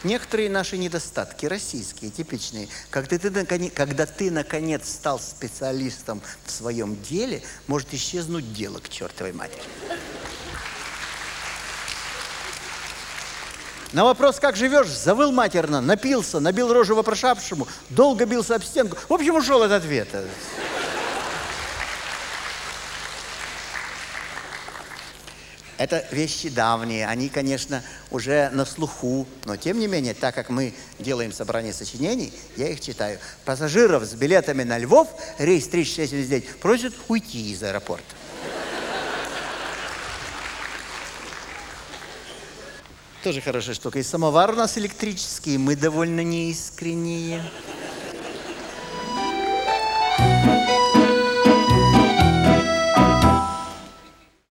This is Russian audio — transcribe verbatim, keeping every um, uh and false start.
некоторые наши недостатки, российские, типичные, когда ты, наконец, когда ты, наконец, стал специалистом в своем деле, может исчезнуть дело к чертовой матери. На вопрос, как живешь, завыл матерно, напился, набил рожу вопрошавшему, долго бился об стенку. В общем, ушел от ответа. Это вещи давние, они, конечно, уже на слуху, но тем не менее, так как мы делаем собрание сочинений, я их читаю. Пассажиров с билетами на Львов, рейс тридцать шесть семьдесят девять, просят уйти из аэропорта. Тоже хорошая штука. И самовар у нас электрический, мы довольно неискренние.